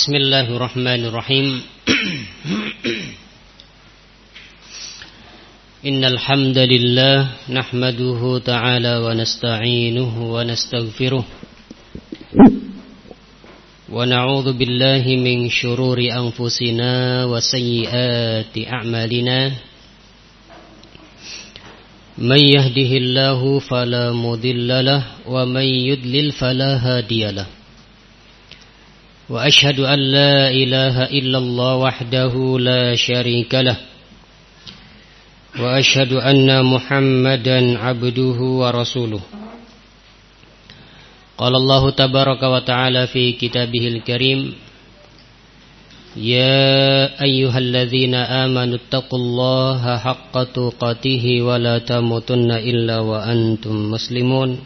Bismillahirrahmanirrahim. Innal hamdalillah nahmaduhu ta'ala wa nasta'inuhu wa nastaghfiruh wa na'udzu billahi min shururi anfusina wa sayyiati a'malina. May yahdihillahu fala mudilla lahu wa may yudlil fala hadiya lahu. Wa ashhadu an la ilaha illallah wahdahu la syarika lah. Wa ashhadu anna Muhammadan abduhu wa rasuluh. Qala Allah tabaraka wa ta'ala fi kitabihil karim, ya ayyuhalladzina amanu taqullaha haqqa tuqatih wa la tamutunna illa wa antum muslimun.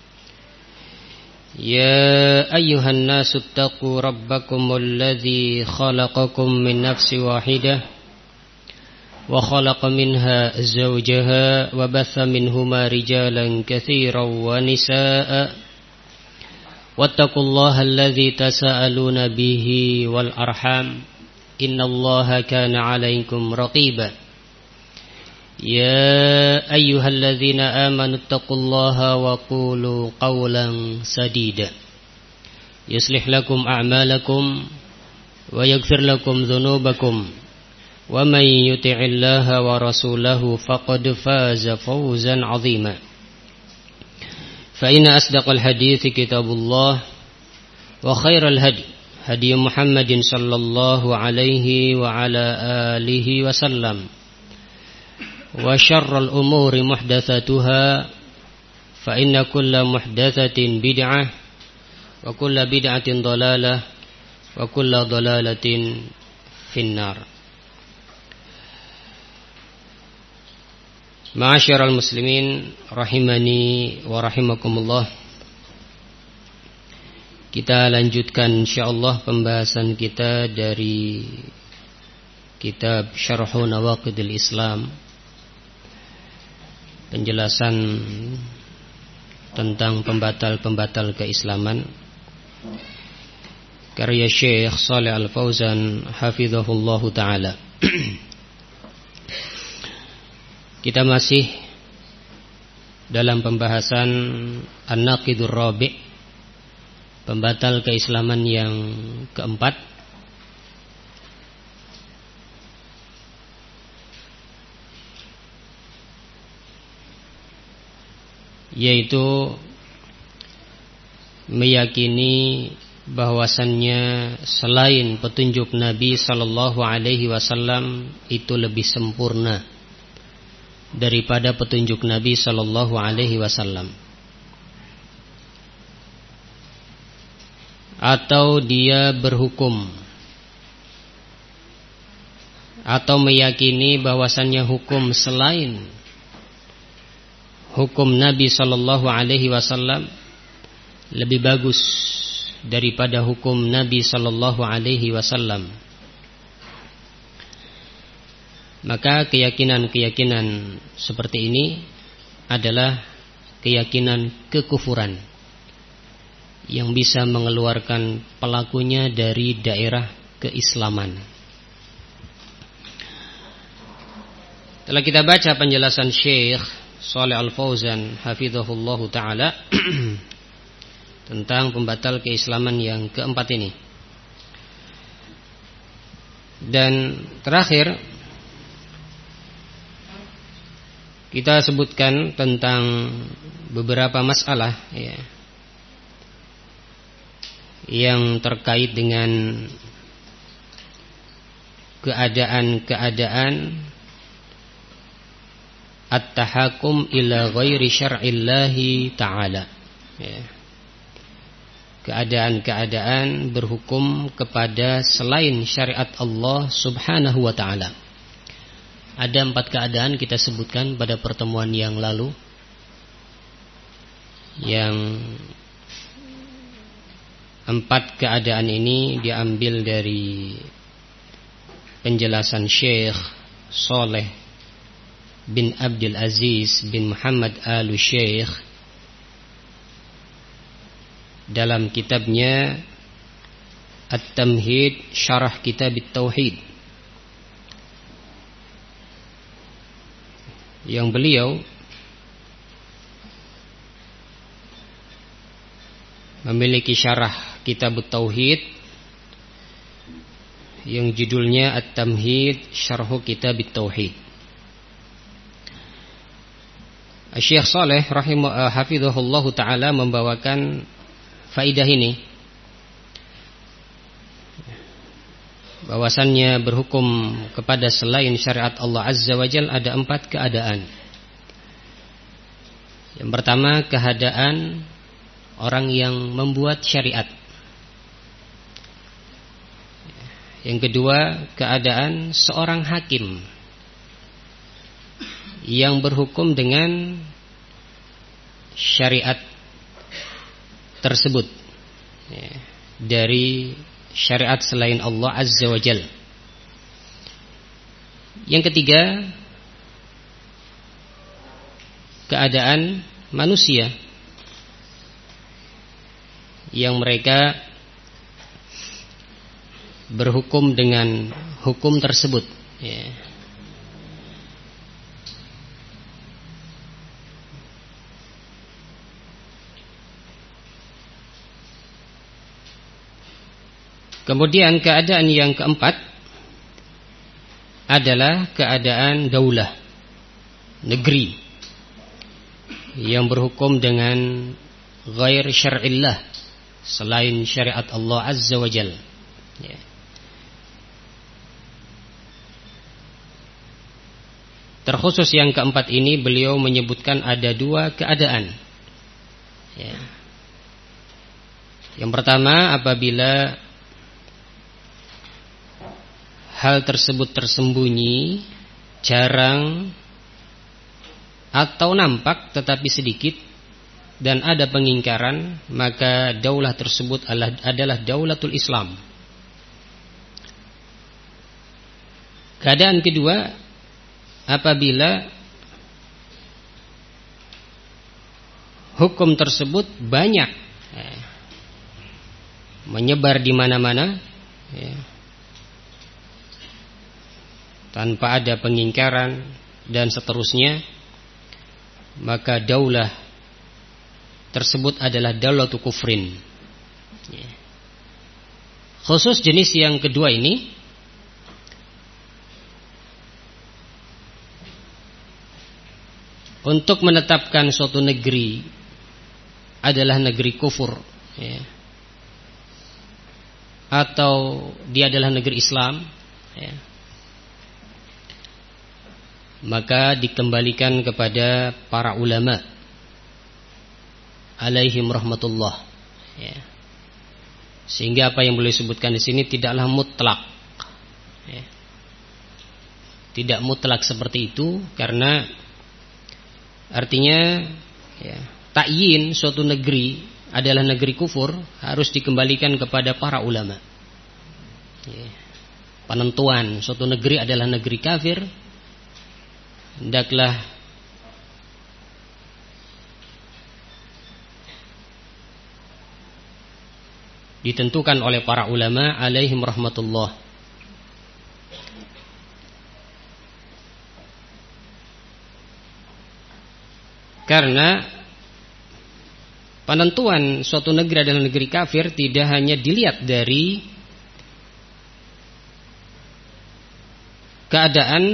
يا أيها الناس اتقوا ربكم الذي خلقكم من نفس واحدة وخلق منها زوجها وبث منهما رجالا كثيرا ونساء واتقوا الله الذي تساءلون به والأرحام إن الله كان عليكم رقيبا يا أيها الذين آمنوا اتقوا الله وقولوا قولا سديدا يصلح لكم أعمالكم ويغفر لكم ذنوبكم ومن يطع الله ورسوله فقد فاز فوزا عظيما فإن أصدق الحديث كتاب الله وخير الهدي هدي محمد صلى الله عليه وعلى آله وسلم وشر الأمور محدثاتها فإن كل محدثة بدعة وكل بدعة ضلالة وكل ضلالة في النار. Ma'asyiral muslimin rahimani wa rahimakumullah. Kita lanjutkan insyaallah pembahasan kita dari kitab Syarhu Nawaqidil Islam, penjelasan tentang pembatal-pembatal keislaman, karya Syekh Shalih Al-Fauzan hafizahullahu ta'ala. Kita masih dalam pembahasan An-Naqidur Rabi', pembatal keislaman yang keempat, yaitu meyakini bahwasannya selain petunjuk Nabi sallallahu alaihi wasallam itu lebih sempurna daripada petunjuk Nabi sallallahu alaihi wasallam, atau dia berhukum atau meyakini bahwasannya hukum selain hukum Nabi sallallahu alaihi wasallam lebih bagus daripada hukum Nabi sallallahu alaihi wasallam. Maka keyakinan-keyakinan seperti ini adalah keyakinan kekufuran yang bisa mengeluarkan pelakunya dari daerah keislaman. Setelah kita baca penjelasan Syekh Shalih Al-Fauzan hafizahullahu ta'ala tentang pembatal keislaman yang keempat ini, dan terakhir kita sebutkan tentang beberapa masalah ya, yang terkait dengan keadaan-keadaan at-tahakum ila ghairi syar'illahi ta'ala ya. Keadaan-keadaan berhukum kepada selain syariat Allah subhanahu wa ta'ala. Ada 4 keadaan kita sebutkan pada pertemuan yang lalu, yang 4 keadaan ini diambil dari penjelasan Syekh Saleh bin Abdul Aziz bin Muhammad Al-Syekh dalam kitabnya At-Tamhid Syarah Kitab At-Tauhid, yang beliau memiliki syarah Kitab At-Tauhid yang judulnya At-Tamhid Syarah Kitab At-Tauhid. Syekh Saleh hafizahullahu taala membawakan faidah ini, bahwasannya berhukum kepada selain syariat Allah Azza wa Jalla ada 4 keadaan. Yang pertama, keadaan orang yang membuat syariat. Yang kedua, keadaan seorang hakim yang berhukum dengan syariat tersebut dari syariat selain Allah Azza wa Jalla. Yang ketiga, keadaan manusia yang mereka berhukum dengan hukum tersebut, Kemudian keadaan yang keempat adalah keadaan daulah, negeri yang berhukum dengan ghair syar'illah, selain syariat Allah Azza wa Jalla. Terkhusus yang keempat ini beliau menyebutkan ada 2 keadaan. Yang pertama, apabila hal tersebut tersembunyi, jarang, atau nampak tetapi sedikit, dan ada pengingkaran, maka daulah tersebut adalah daulatul Islam. Keadaan kedua, apabila hukum tersebut banyak menyebar di mana-mana, tanpa ada pengingkaran dan seterusnya, maka daulah tersebut adalah daulatul kufrin. Khusus jenis yang kedua ini untuk menetapkan suatu negeri adalah negeri kufur, atau dia adalah negeri Islam, maka dikembalikan kepada para ulama alaihim rahmatullah, sehingga apa yang boleh disebutkan di sini tidaklah mutlak, tidak mutlak seperti itu, karena artinya takyin suatu negeri adalah negeri kufur harus dikembalikan kepada para ulama. Penentuan suatu negeri adalah negeri kafir hendaklah ditentukan oleh para ulama alaihim rahmatullah. Karena penentuan suatu negeri adalah negeri kafir tidak hanya dilihat dari keadaan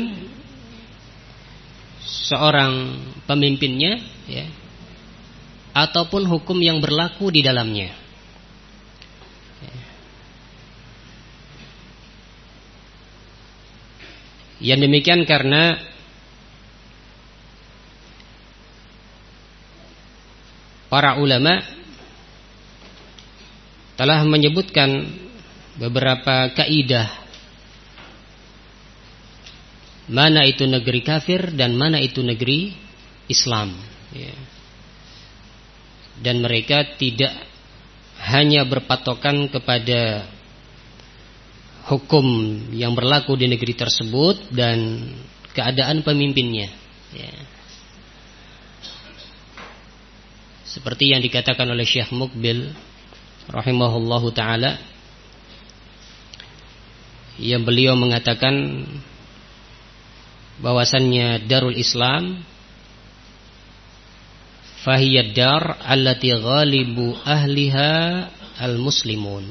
seorang pemimpinnya, ataupun hukum yang berlaku di dalamnya. Yang demikian karena para ulama telah menyebutkan beberapa kaidah mana itu negeri kafir dan mana itu negeri Islam, dan mereka tidak hanya berpatokan kepada hukum yang berlaku di negeri tersebut dan keadaan pemimpinnya, seperti yang dikatakan oleh Syekh Muqbil rahimahullahu ta'ala yang beliau mengatakan bahwasannya Darul Islam fahiyad dar allati ghalibu ahliha al-muslimun.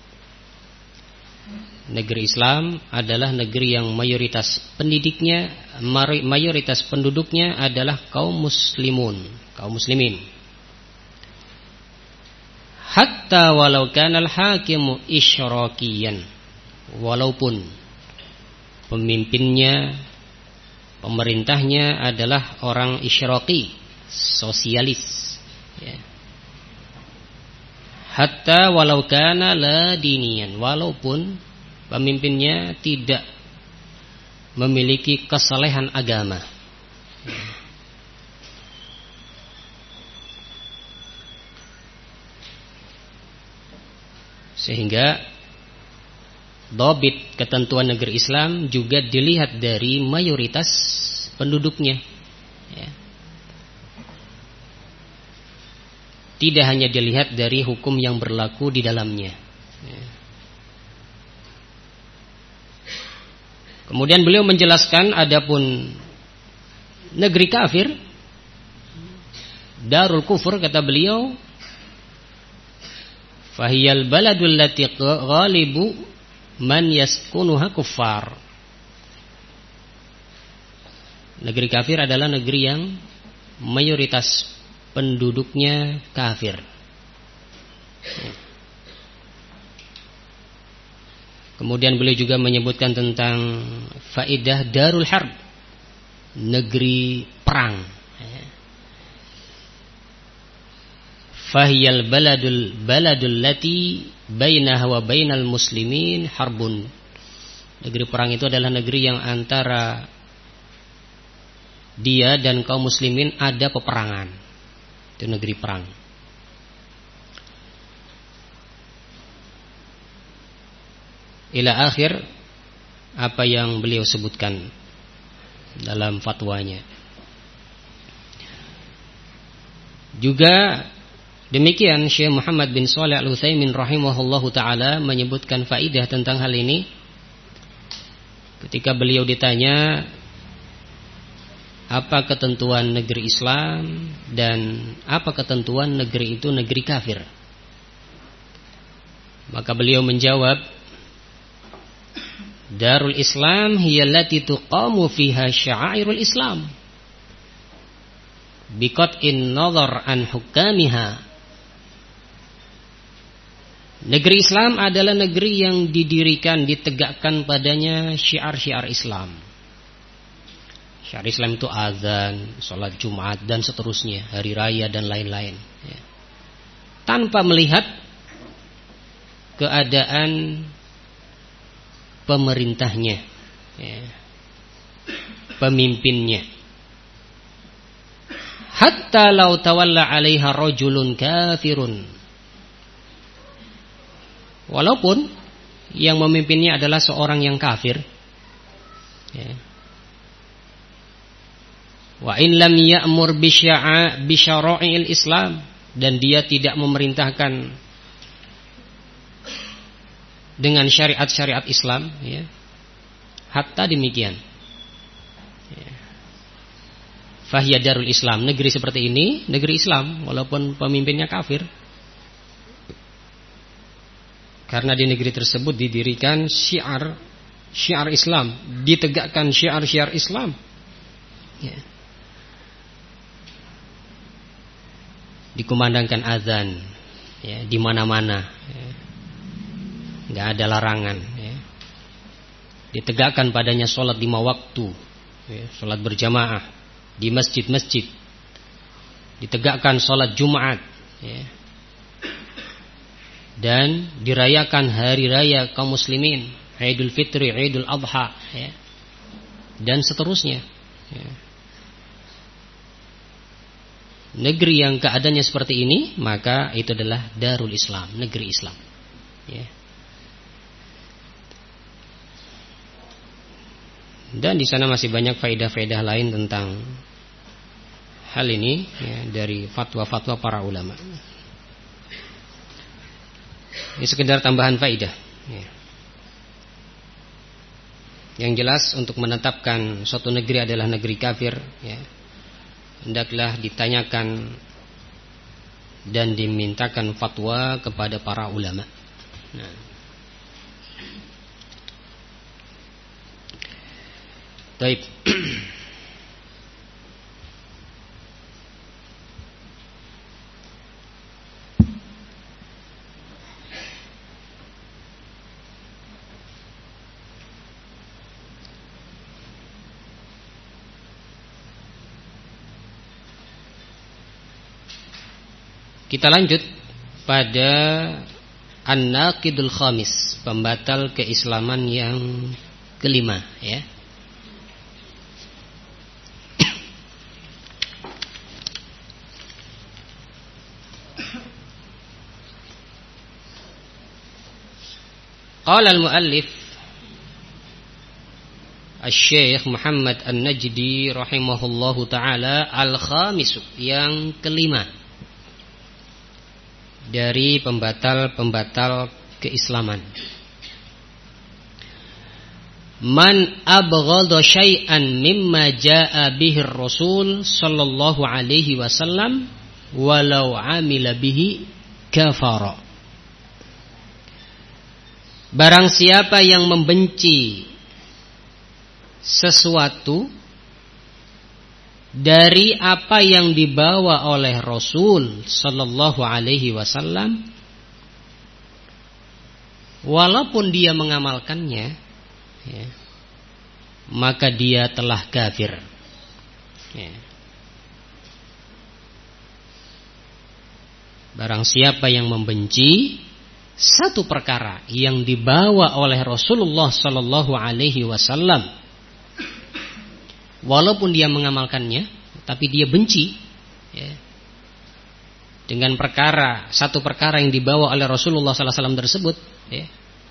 Negeri Islam adalah negeri yang mayoritas pendidiknya, mayoritas penduduknya adalah kaum muslimun, kaum muslimin. Hatta walau kana al-hakimu isyrakiyan, walaupun pemimpinnya, pemerintahnya adalah orang isyraki, sosialis, ya. Hatta walau kana la diniyan, walaupun pemimpinnya tidak memiliki kesalehan agama. Sehingga dhabit ketentuan negeri Islam juga dilihat dari mayoritas penduduknya, ya. Tidak hanya dilihat dari hukum yang berlaku di dalamnya, ya. Kemudian beliau menjelaskan adapun negeri kafir, darul kufur, kata beliau, fahiyal baladul lati ghalibu man yaskunuha kuffar. Negeri kafir adalah negeri yang mayoritas penduduknya kafir. Kemudian beliau juga menyebutkan tentang faidah darul harb, negeri perang. Fahiyal baladul lati bainaha wa bainal muslimin harbun. Negeri perang itu adalah negeri yang antara dia dan kaum muslimin ada peperangan. Itu negeri perang. Ila akhir apa yang beliau sebutkan dalam fatwanya. Juga demikian Syekh Muhammad bin Shalih Al-Utsaimin rahimahullahu taala menyebutkan faidah tentang hal ini ketika beliau ditanya apa ketentuan negeri Islam dan apa ketentuan negeri itu negeri kafir. Maka beliau menjawab, Darul Islam hiya allati tuqamu fiha sya'airul Islam biqat'in nazar an hukamiha. Negeri Islam adalah negeri yang didirikan, ditegakkan padanya syiar-syiar Islam. Syiar Islam itu azan, sholat Jumat dan seterusnya, hari raya dan lain-lain, ya. Tanpa melihat keadaan pemerintahnya, ya, pemimpinnya. Hatta lau tawalla 'alaiha rajulun kafirun, walaupun yang memimpinnya adalah seorang yang kafir, ya. Wa in lam ya'mur bi syara'il Islam, dan dia tidak memerintahkan dengan syariat-syariat Islam, ya. Hatta demikian, ya. Fahiya darul Islam, negeri seperti ini negeri Islam walaupun pemimpinnya kafir, karena di negeri tersebut didirikan syiar Islam, ditegakkan syiar Islam, ya. Dikumandangkan azan, ya, di mana-mana, ya. Nggak ada larangan, ya. Ditegakkan padanya sholat 5 waktu, ya, sholat berjamaah di masjid-masjid. Ditegakkan sholat Jumat, ya. Dan dirayakan hari raya kaum muslimin, Idul Fitri, Idul Adha, ya. Dan seterusnya, ya. Negeri yang keadaannya seperti ini, maka itu adalah Darul Islam, negeri Islam, ya. Dan di sana masih banyak faedah-faedah lain tentang hal ini, ya, dari fatwa-fatwa para ulama. Ini sekedar tambahan faedah, ya. Yang jelas untuk menetapkan suatu negeri adalah negeri kafir, ya, hendaklah ditanyakan dan dimintakan fatwa kepada para ulama. Nah. Baik. Kita lanjut pada An-Naqidul Khamis, pembatal keislaman yang kelima, ya. Qala al-muallif Asy-Syaikh Muhammad An-Najdi rahimahullahu taala, al-khamisu, yang kelima dari pembatal-pembatal keislaman. Man abghadha syai'an mimma jaa'a bihi ar-rasul sallallahu alaihi wasallam walau amila bihi kafara. Barang siapa yang membenci sesuatu dari apa yang dibawa oleh Rasul sallallahu alaihi wasallam, walaupun dia mengamalkannya, ya, maka dia telah kafir. Ya. Barang siapa yang membenci satu perkara yang dibawa oleh Rasulullah sallallahu alaihi wasallam, walaupun dia mengamalkannya, tapi dia benci, ya, dengan satu perkara yang dibawa oleh Rasulullah sallallahu alaihi wasallam tersebut, ya,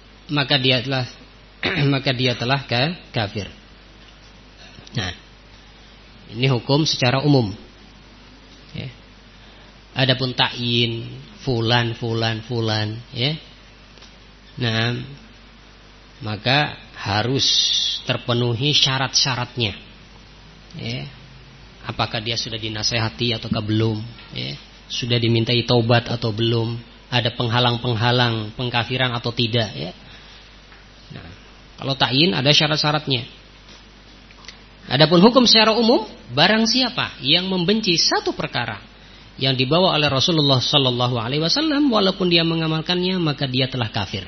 maka dia telah kafir. Nah, ini hukum secara umum, ya. Adapun ta'yin fulan, ya, nah, maka harus terpenuhi syarat-syaratnya, ya. Apakah dia sudah dinasehati ataukah belum, ya? Sudah dimintai taubat atau belum, ada penghalang-penghalang pengkafiran atau tidak, ya. Nah, kalau ta'yin ada syarat-syaratnya. Adapun hukum secara umum, barang siapa yang membenci satu perkara yang dibawa oleh Rasulullah sallallahu alaihi wasallam, walaupun dia mengamalkannya, maka dia telah kafir.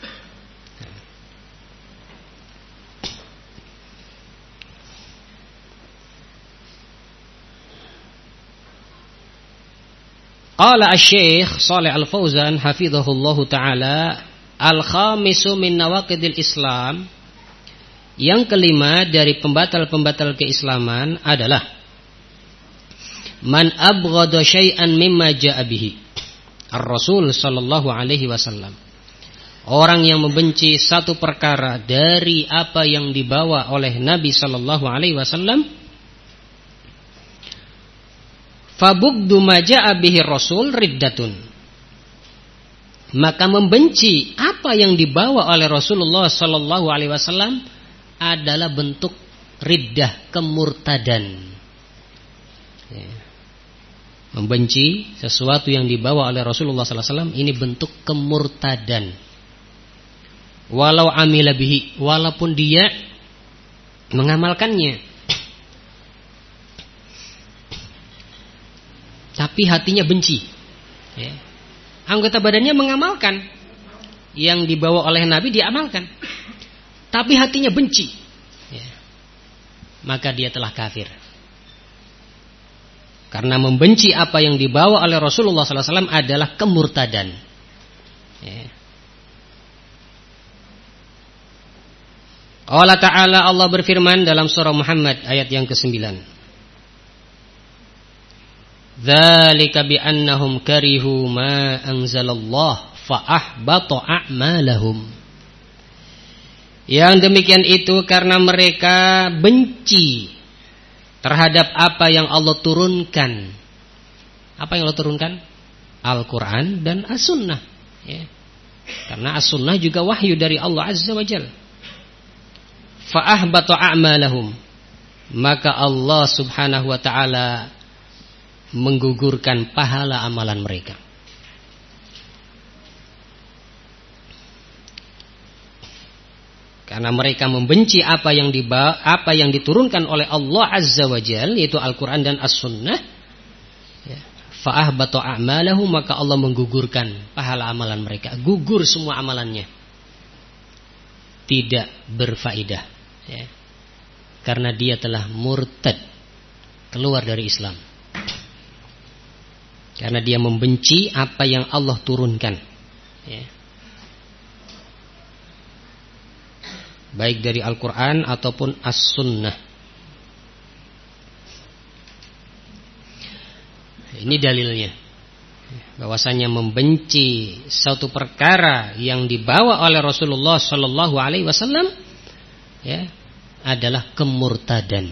Qala Asy-Syaikh Shalih Al-Fauzan hafizahullahu taala, al-khamisu min nawaqidil Islam, yang kelima dari pembatal-pembatal keislaman adalah man abghadha syai'an mimma jaa'a bihi ar-Rasul sallallahu alaihi wasallam. Orang yang membenci satu perkara dari apa yang dibawa oleh Nabi sallallahu alaihi wasallam, fabugdu ma jaa'a bihi Rasul riddatun. Maka membenci apa yang dibawa oleh Rasulullah sallallahu alaihi wasallam adalah bentuk riddah, kemurtadan. Ya. Membenci sesuatu yang dibawa oleh Rasulullah sallallahu alaihi wasallam ini bentuk kemurtadan. Walau amila bihi, walaupun dia mengamalkannya, tapi hatinya benci, ya. Anggota badannya mengamalkan yang dibawa oleh Nabi, diamalkan, tapi hatinya benci, ya. Maka dia telah kafir. Karena membenci apa yang dibawa oleh Rasulullah sallallahu alaihi wasallam adalah kemurtadan, ya. Allah Ta'ala, Allah berfirman dalam surah Muhammad ayat yang ke-9, dzalika bi annahum karihu ma anzalallah fa ahbata a'malahum. Yang demikian itu karena mereka benci terhadap apa yang Allah turunkan. Apa yang Allah turunkan? Al-Quran dan As-Sunnah, ya. Karena As-Sunnah juga wahyu dari Allah Azza wa Jalla. fa ahbata a'malahum, maka Allah Subhanahu wa taala menggugurkan pahala amalan mereka. Karena mereka membenci apa yang diturunkan oleh Allah Azza wa Jalla, yaitu Al-Quran dan As-Sunnah. Fa ahbata a'malahum, maka Allah menggugurkan pahala amalan mereka. Gugur semua amalannya, tidak berfaedah, ya. Karena dia telah murtad, keluar dari Islam. Karena dia membenci apa yang Allah turunkan, ya. Baik dari Al-Quran ataupun As-Sunnah. Ini dalilnya, bahwasanya membenci suatu perkara yang dibawa oleh Rasulullah Sallallahu Alaihi Wasallam, ya, adalah kemurtadan.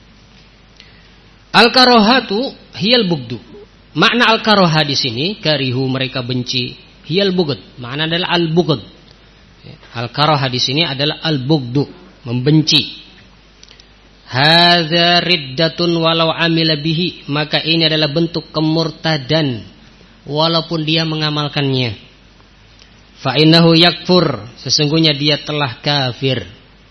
Al-karahatu hiyal bugdu. Makna al-karahah di sini, karihu mereka benci, hiyal bugd, makna adalah al-bugd. Al-karahah di sini adalah al-bugdu, membenci. Hadza riddatun walau amila bihi, maka ini adalah bentuk kemurtadan walaupun dia mengamalkannya. Fa innahu yakfur, sesungguhnya dia telah kafir.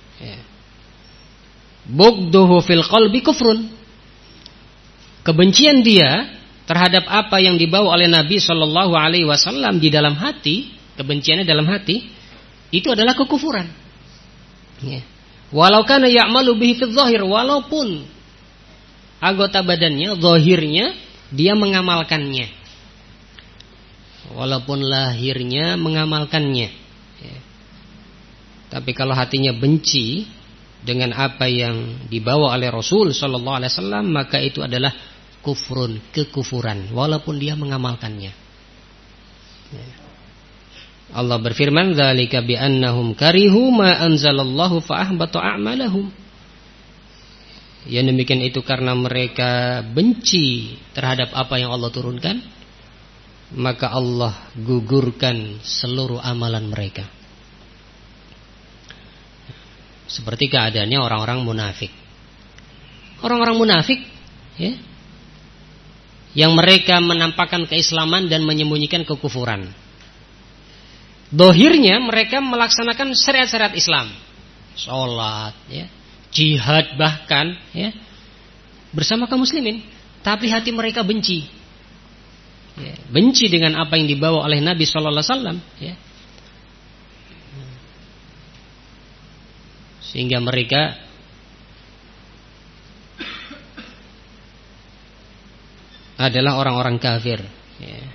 Bugduhu fil qalbi kufrun, kebencian dia terhadap apa yang dibawa oleh Nabi Shallallahu Alaihi Wasallam di dalam hati, kebenciannya dalam hati, itu adalah kekufuran. Ya. Walau kana ya'malu bihi fil zahir, walaupun anggota badannya, zahirnya dia mengamalkannya, walaupun lahirnya mengamalkannya, ya. Tapi kalau hatinya benci dengan apa yang dibawa oleh Rasul Sallallahu Alaihi Wasallam, maka itu adalah kufrun, kekufuran, walaupun dia mengamalkannya. Ya. Allah berfirman, dzalika bi annahum karihu ma anzalallahu fa ahbata a'malahum. Ya, demikian itu karena mereka benci terhadap apa yang Allah turunkan, maka Allah gugurkan seluruh amalan mereka. Seperti keadaannya orang-orang munafik. Orang-orang munafik, ya, yang mereka menampakkan keislaman dan menyembunyikan kekufuran. Dohirnya mereka melaksanakan syariat-syariat Islam, sholat, ya, jihad bahkan, ya, bersama kaum muslimin. Tapi hati mereka benci, ya, benci dengan apa yang dibawa oleh Nabi Sallallahu Alaihi Wasallam, ya. Sehingga mereka adalah orang-orang kafir, ya.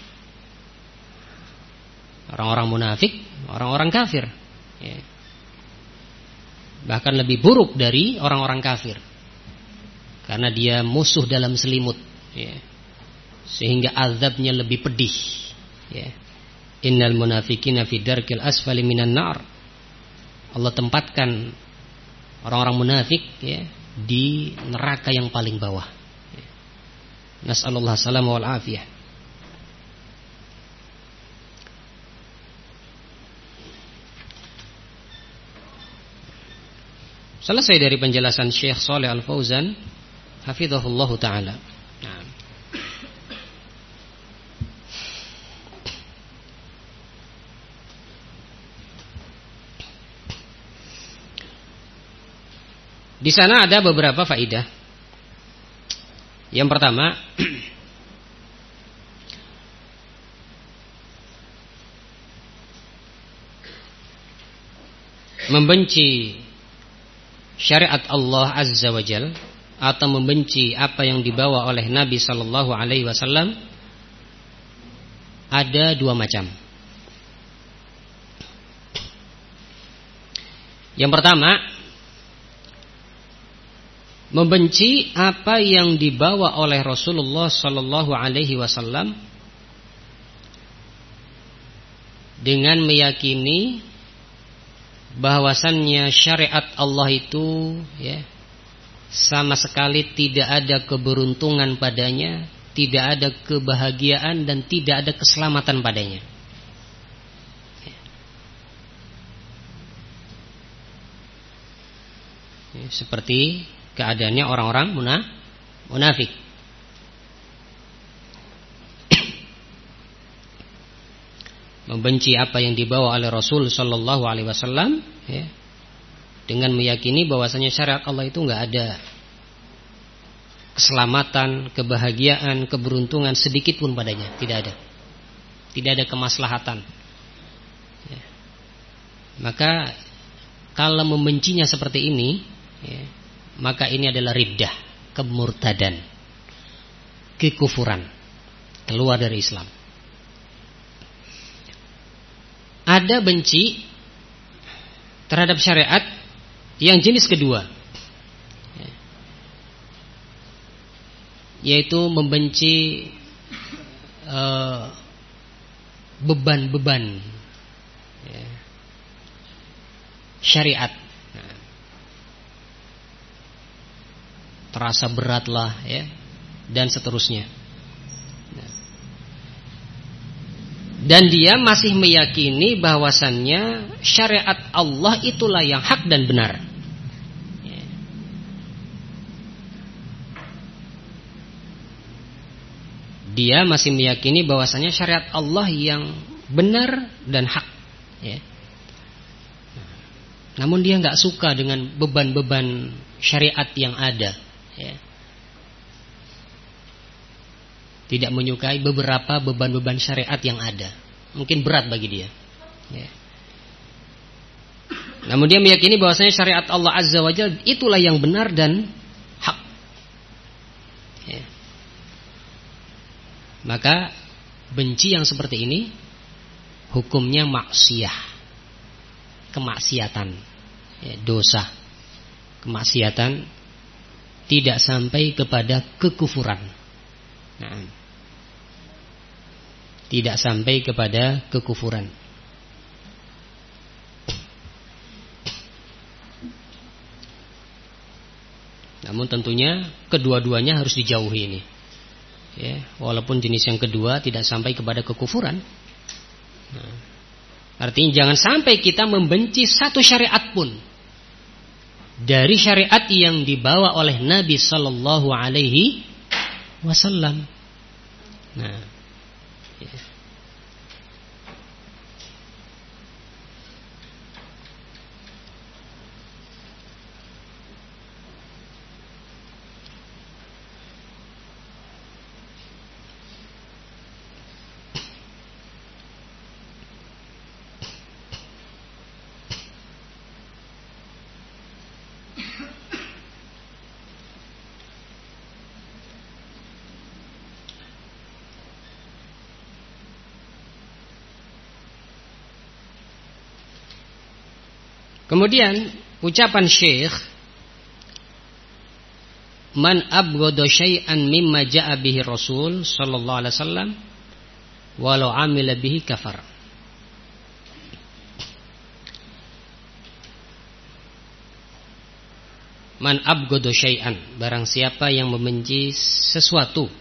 Orang-orang munafik, orang-orang kafir, ya. Bahkan lebih buruk dari orang-orang kafir, karena dia musuh dalam selimut, ya. Sehingga azabnya lebih pedih, ya. Innal munafiqina fi darkil asfali minan nar. Allah tempatkan orang-orang munafik, ya, di neraka yang paling bawah, ya. Nas'alullah salamah wal afiyah. Selesai dari penjelasan Syekh Shalih Al-Fauzan hafizahullahu taala. Nah. Di sana ada beberapa faidah. Yang pertama, membenci syariat Allah Azza wa Jal atau membenci apa yang dibawa oleh Nabi Sallallahu Alaihi Wasallam ada dua macam. Yang pertama, membenci apa yang dibawa oleh Rasulullah Sallallahu Alaihi Wasallam dengan meyakini bahwasannya syariat Allah itu, ya, sama sekali tidak ada keberuntungan padanya, tidak ada kebahagiaan dan tidak ada keselamatan padanya. seperti keadaannya orang-orang munafik. Membenci apa yang dibawa oleh Rasul sallallahu alaihi wasallam, ya, dengan meyakini bahwasanya syariat Allah itu enggak ada keselamatan, kebahagiaan, keberuntungan sedikit pun padanya, tidak ada. Tidak ada kemaslahatan. Ya. Maka kalau membencinya seperti ini, ya, maka ini adalah riddah, kemurtadan, kekufuran, keluar dari Islam. Ada benci terhadap syariat yang jenis kedua, yaitu membenci beban-beban syariat. Terasa beratlah, ya, dan seterusnya. Dan dia masih meyakini bahwasannya syariat Allah itulah yang hak dan benar. Dia masih meyakini bahwasannya syariat Allah yang benar dan hak, ya. Namun dia nggak suka dengan beban-beban syariat yang ada, ya. Tidak menyukai beberapa beban-beban syariat yang ada. Mungkin berat bagi dia, ya. Namun dia meyakini bahwasanya syariat Allah Azza wa Jalla itulah yang benar dan hak, ya. Maka benci yang seperti ini hukumnya maksiyah, kemaksiatan, ya, dosa, kemaksiatan, tidak sampai kepada kekufuran. Nah, tidak sampai kepada kekufuran. Namun tentunya kedua-duanya harus dijauhi ini, ya, walaupun jenis yang kedua tidak sampai kepada kekufuran. Nah, artinya jangan sampai kita membenci satu syariat pun dari syariat yang dibawa oleh Nabi Sallallahu Alaihi Wasallam. Nah, ya. Kemudian ucapan Syekh, man abghada syai'an mimma ja'a bihi Rasul sallallahu alaihi wasallam walau amila bihi kafar. Man abghada syai'an, barang siapa yang membenci sesuatu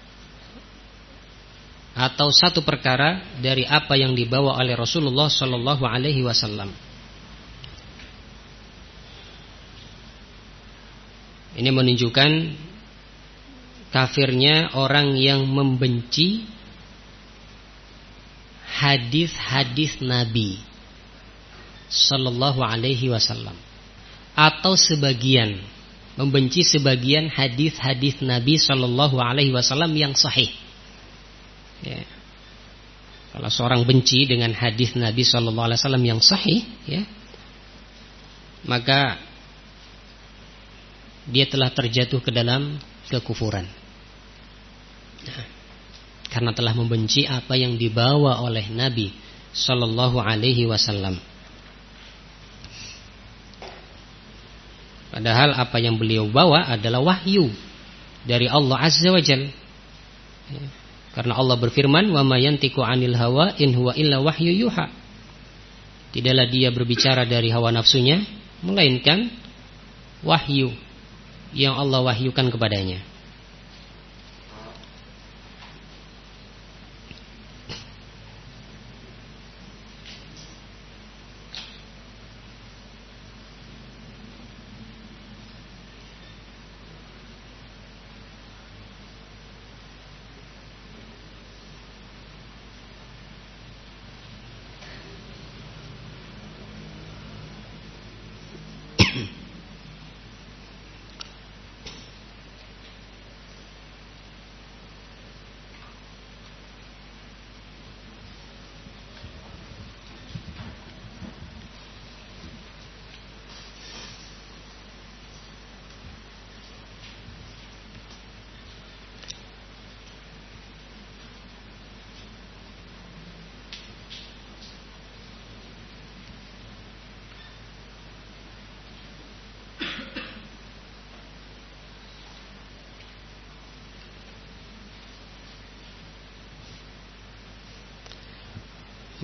atau satu perkara dari apa yang dibawa oleh Rasulullah sallallahu alaihi wasallam. Ini menunjukkan kafirnya orang yang membenci hadis-hadis Nabi sallallahu alaihi wasallam, atau sebagian, membenci sebagian hadis-hadis Nabi sallallahu alaihi wasallam yang sahih. Ya. Kalau seorang benci dengan hadis Nabi sallallahu alaihi wasallam yang sahih, ya, maka dia telah terjatuh ke dalam kekufuran. Nah, karena telah membenci apa yang dibawa oleh Nabi sallallahu alaihi wasallam. Padahal apa yang beliau bawa adalah wahyu dari Allah Azza wa Jalla. Ya, karena Allah berfirman, "Wa ma yantiqu 'anil hawa in huwa illa wahyu yuha." Tidaklah dia berbicara dari hawa nafsunya, melainkan wahyu yang Allah wahyukan kepadanya.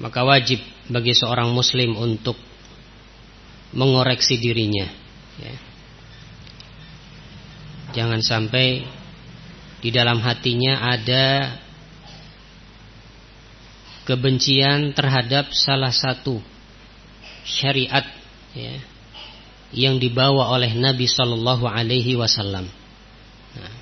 maka wajib bagi seorang muslim untuk mengoreksi dirinya, ya. Jangan sampai di dalam hatinya ada kebencian terhadap salah satu syariat, ya, yang dibawa oleh Nabi Sallallahu Alaihi Wasallam. Nah,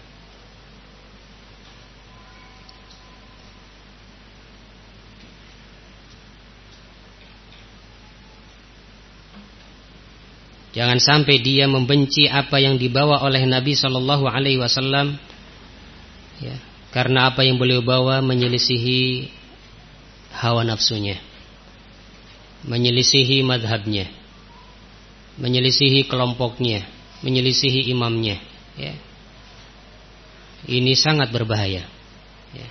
jangan sampai dia membenci apa yang dibawa oleh Nabi Sallallahu Alaihi Wasallam, ya, karena apa yang beliau bawa menyelisihi hawa nafsunya, menyelisihi madhabnya, menyelisihi kelompoknya, menyelisihi imamnya, ya. Ini sangat berbahaya, ya.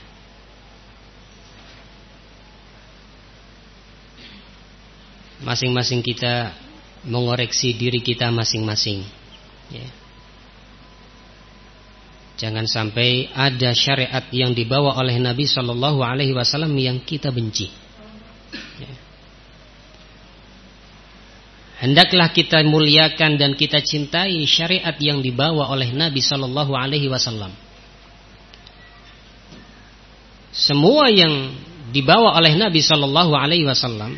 Masing-masing kita mengoreksi diri kita masing-masing, ya. Jangan sampai ada syariat yang dibawa oleh Nabi Sallallahu Alaihi Wasallam yang kita benci, ya. Hendaklah kita muliakan dan kita cintai syariat yang dibawa oleh Nabi Sallallahu Alaihi Wasallam. Semua yang dibawa oleh Nabi Sallallahu Alaihi Wasallam,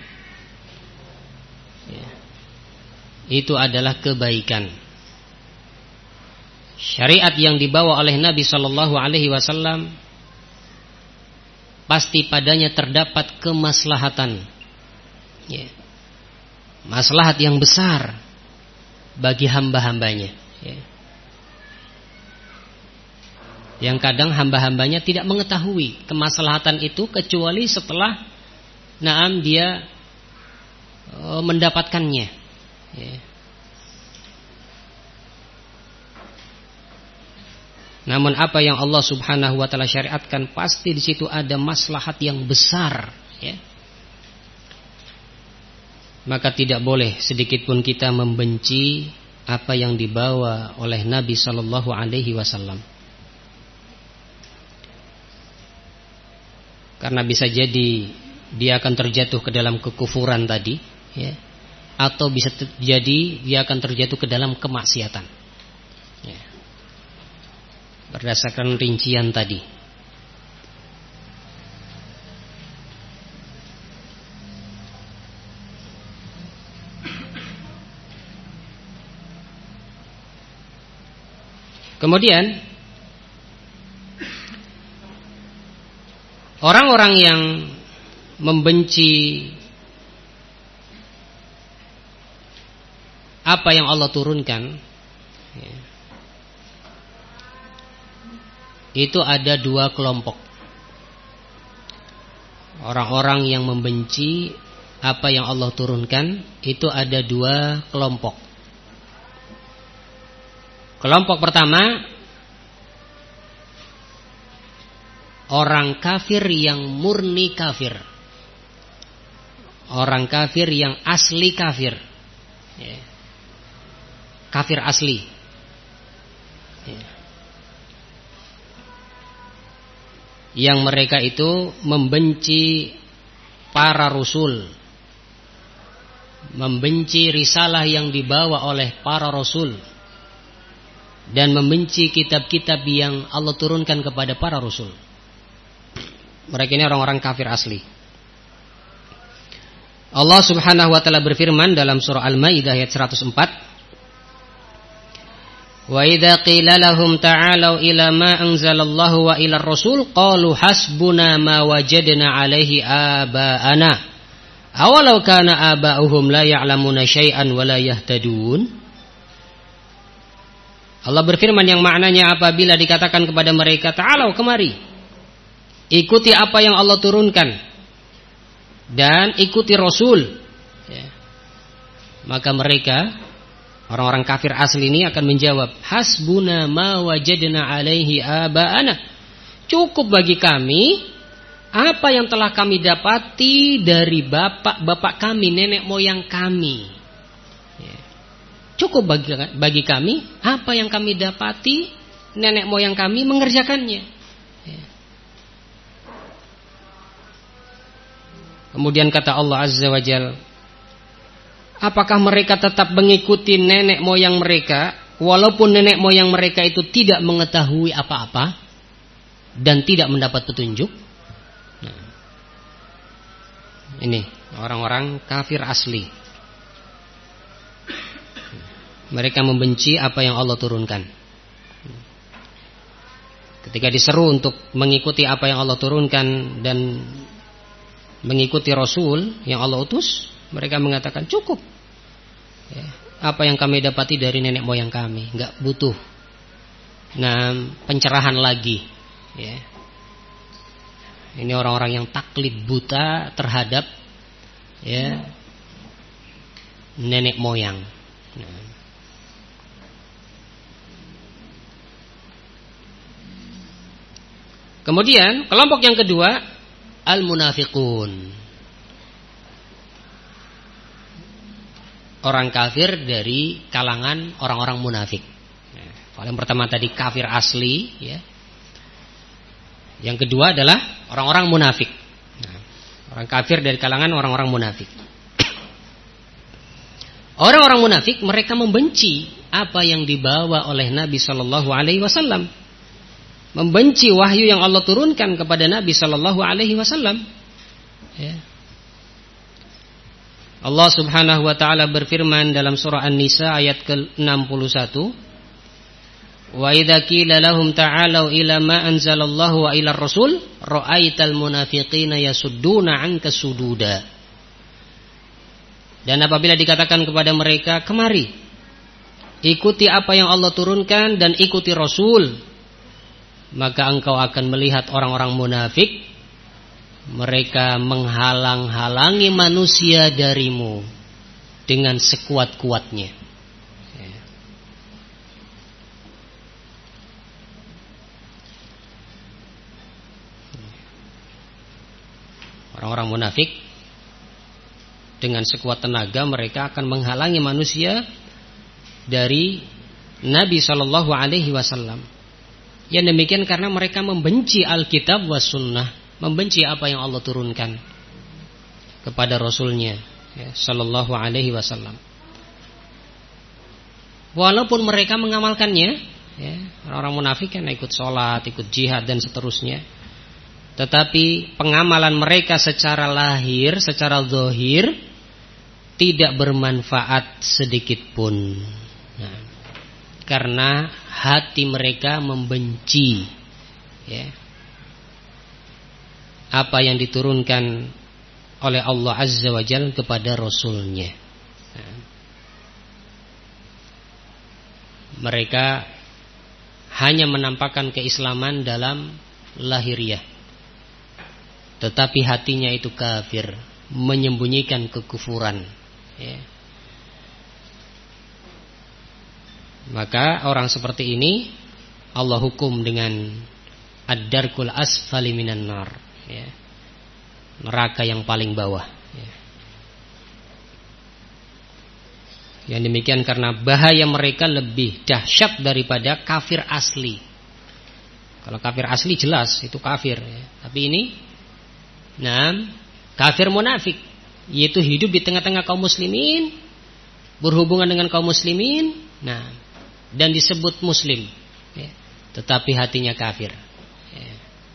ya, itu adalah kebaikan. Syariat yang dibawa oleh Nabi Sallallahu Alaihi Wasallam pasti padanya terdapat kemaslahatan, ya, maslahat yang besar bagi hamba-hambanya, ya. Yang kadang hamba-hambanya tidak mengetahui kemaslahatan itu kecuali setelah dia mendapatkannya, ya. Namun apa yang Allah Subhanahu wa taala syariatkan pasti di situ ada maslahat yang besar, ya. Maka tidak boleh sedikit pun kita membenci apa yang dibawa oleh Nabi Sallallahu Alaihi Wasallam, karena bisa jadi dia akan terjatuh ke dalam kekufuran tadi, ya, atau bisa jadi dia akan terjatuh ke dalam kemaksiatan, ya, berdasarkan rincian tadi. Kemudian orang-orang yang membenci apa yang Allah turunkan, ya, itu ada dua kelompok. Orang-orang yang membenci apa yang Allah turunkan itu ada dua kelompok. Kelompok pertama, orang kafir yang murni kafir, orang kafir yang asli kafir, ya, kafir asli, ya, yang mereka itu membenci para rasul, membenci risalah yang dibawa oleh para rasul, dan membenci kitab-kitab yang Allah turunkan kepada para rasul. Mereka ini orang-orang kafir asli. Allah Subhanahu wa taala berfirman dalam surah Al-Maidah ayat 104, "Wa idza qila lahum ta'alu ila ma anzalallahu wa ila ar-rasul qalu hasbuna ma wajadna 'alaihi aba'ana awalau kana aba'uhum la ya'lamuna syai'an wa la yahtadun." Allah berfirman yang maknanya apabila dikatakan kepada mereka, ta'alau, kemari, ikuti apa yang Allah turunkan dan ikuti Rasul, ya. Maka mereka, orang-orang kafir asli ini akan menjawab, hasbuna ma wajadna alaihi aba'ana, cukup bagi kami apa yang telah kami dapati dari bapak-bapak kami, nenek moyang kami. Cukup bagi kami apa yang kami dapati nenek moyang kami mengerjakannya. Kemudian kata Allah Azza wa Jalla, apakah mereka tetap mengikuti nenek moyang mereka walaupun nenek moyang mereka itu tidak mengetahui apa-apa dan tidak mendapat petunjuk? Nah, ini orang-orang kafir asli. Mereka membenci apa yang Allah turunkan. Ketika diseru untuk mengikuti apa yang Allah turunkan dan mengikuti Rasul yang Allah utus, mereka mengatakan cukup. Ya, apa yang kami dapati dari nenek moyang kami, nggak butuh pencerahan lagi. Ya. Ini orang-orang yang taklid buta terhadap nenek moyang. Nah. Kemudian kelompok yang kedua, al-munafiqun. Orang kafir dari kalangan orang-orang munafik. Nah, paling pertama tadi kafir asli, ya. Yang kedua adalah orang-orang munafik. Nah, orang kafir dari kalangan orang-orang munafik. Orang-orang munafik mereka membenci apa yang dibawa oleh Nabi Shallallahu Alaihi Wasallam, membenci wahyu yang Allah turunkan kepada Nabi Shallallahu Alaihi Wasallam. Ya. Allah Subhanahu Wa Taala berfirman dalam surah An-Nisa ayat ke-61. Wa idza qila lahum ta'alu ila ma anzalallahu wa ila ar-rasul ra'aital munafiqina yasudduna 'anka sududa. Dan apabila dikatakan kepada mereka, kemari ikuti apa yang Allah turunkan dan ikuti Rasul, maka engkau akan melihat orang-orang munafik mereka menghalang-halangi manusia darimu dengan sekuat-kuatnya. Orang-orang munafik dengan sekuat tenaga mereka akan menghalangi manusia dari Nabi Shallallahu Alaihi Wasallam. Yang demikian karena mereka membenci Alkitab was sunnah, membenci apa yang Allah turunkan kepada Rasulnya, ya, Shallallahu Alaihi Wasallam. Walaupun mereka mengamalkannya, ya, orang-orang munafik kan ikut sholat, ikut jihad dan seterusnya, tetapi pengamalan mereka secara lahir, secara zahir tidak bermanfaat sedikit pun. Nah, karena hati mereka membenci, ya, apa yang diturunkan oleh Allah Azza wa Jalla kepada Rasulnya. Nah, mereka hanya menampakkan keislaman dalam lahiriah, tetapi hatinya itu kafir, menyembunyikan kekufuran. Ya. Maka orang seperti ini Allah hukum dengan ad-darkul asfali minan nar, ya. Neraka yang paling bawah, ya. Yang demikian karena bahaya mereka lebih dahsyat daripada kafir asli. Kalau kafir asli jelas itu kafir, ya. Tapi ini kafir munafik, yaitu hidup di tengah-tengah kaum muslimin, berhubungan dengan kaum muslimin, dan disebut muslim, ya, tetapi hatinya kafir, ya.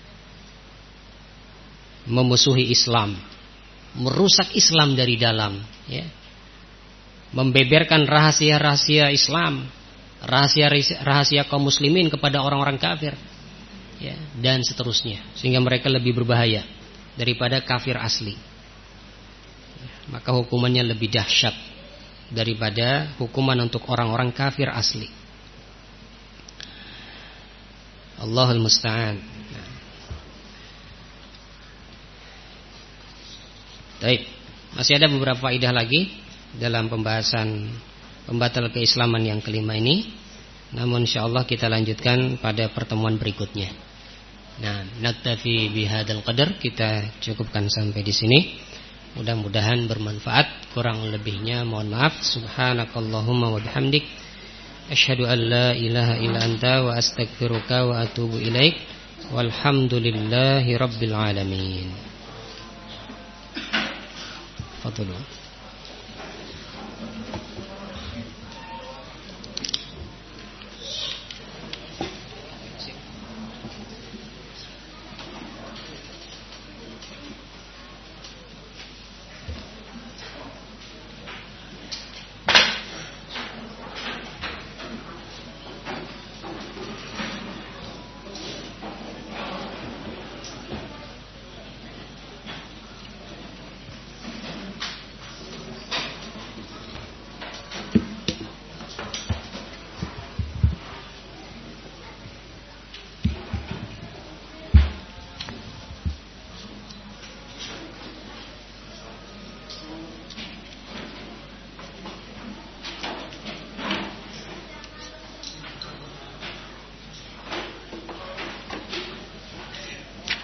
Memusuhi Islam, merusak Islam dari dalam, ya. Membeberkan rahasia-rahasia Islam, rahasia-rahasia kaum muslimin kepada orang-orang kafir, ya, dan seterusnya, sehingga mereka lebih berbahaya daripada kafir asli. Maka hukumannya lebih dahsyat daripada hukuman untuk orang-orang kafir asli. Allahul musta'an. Baik, masih ada beberapa faedah lagi dalam pembahasan pembatal keislaman yang kelima ini. Namun insyaallah kita lanjutkan pada pertemuan berikutnya. Naktafi bihadzal qadar, kita cukupkan sampai di sini. Mudah-mudahan bermanfaat. Kurang lebihnya mohon maaf. Subhanakallahumma wa bihamdik, asyhadu an la ilaha illa anta wa astaghfiruka wa atubu ilaik. Walhamdulillahi rabbil alamin. Fadhlu.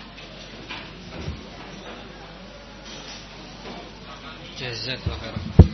Jazakallahu khairan.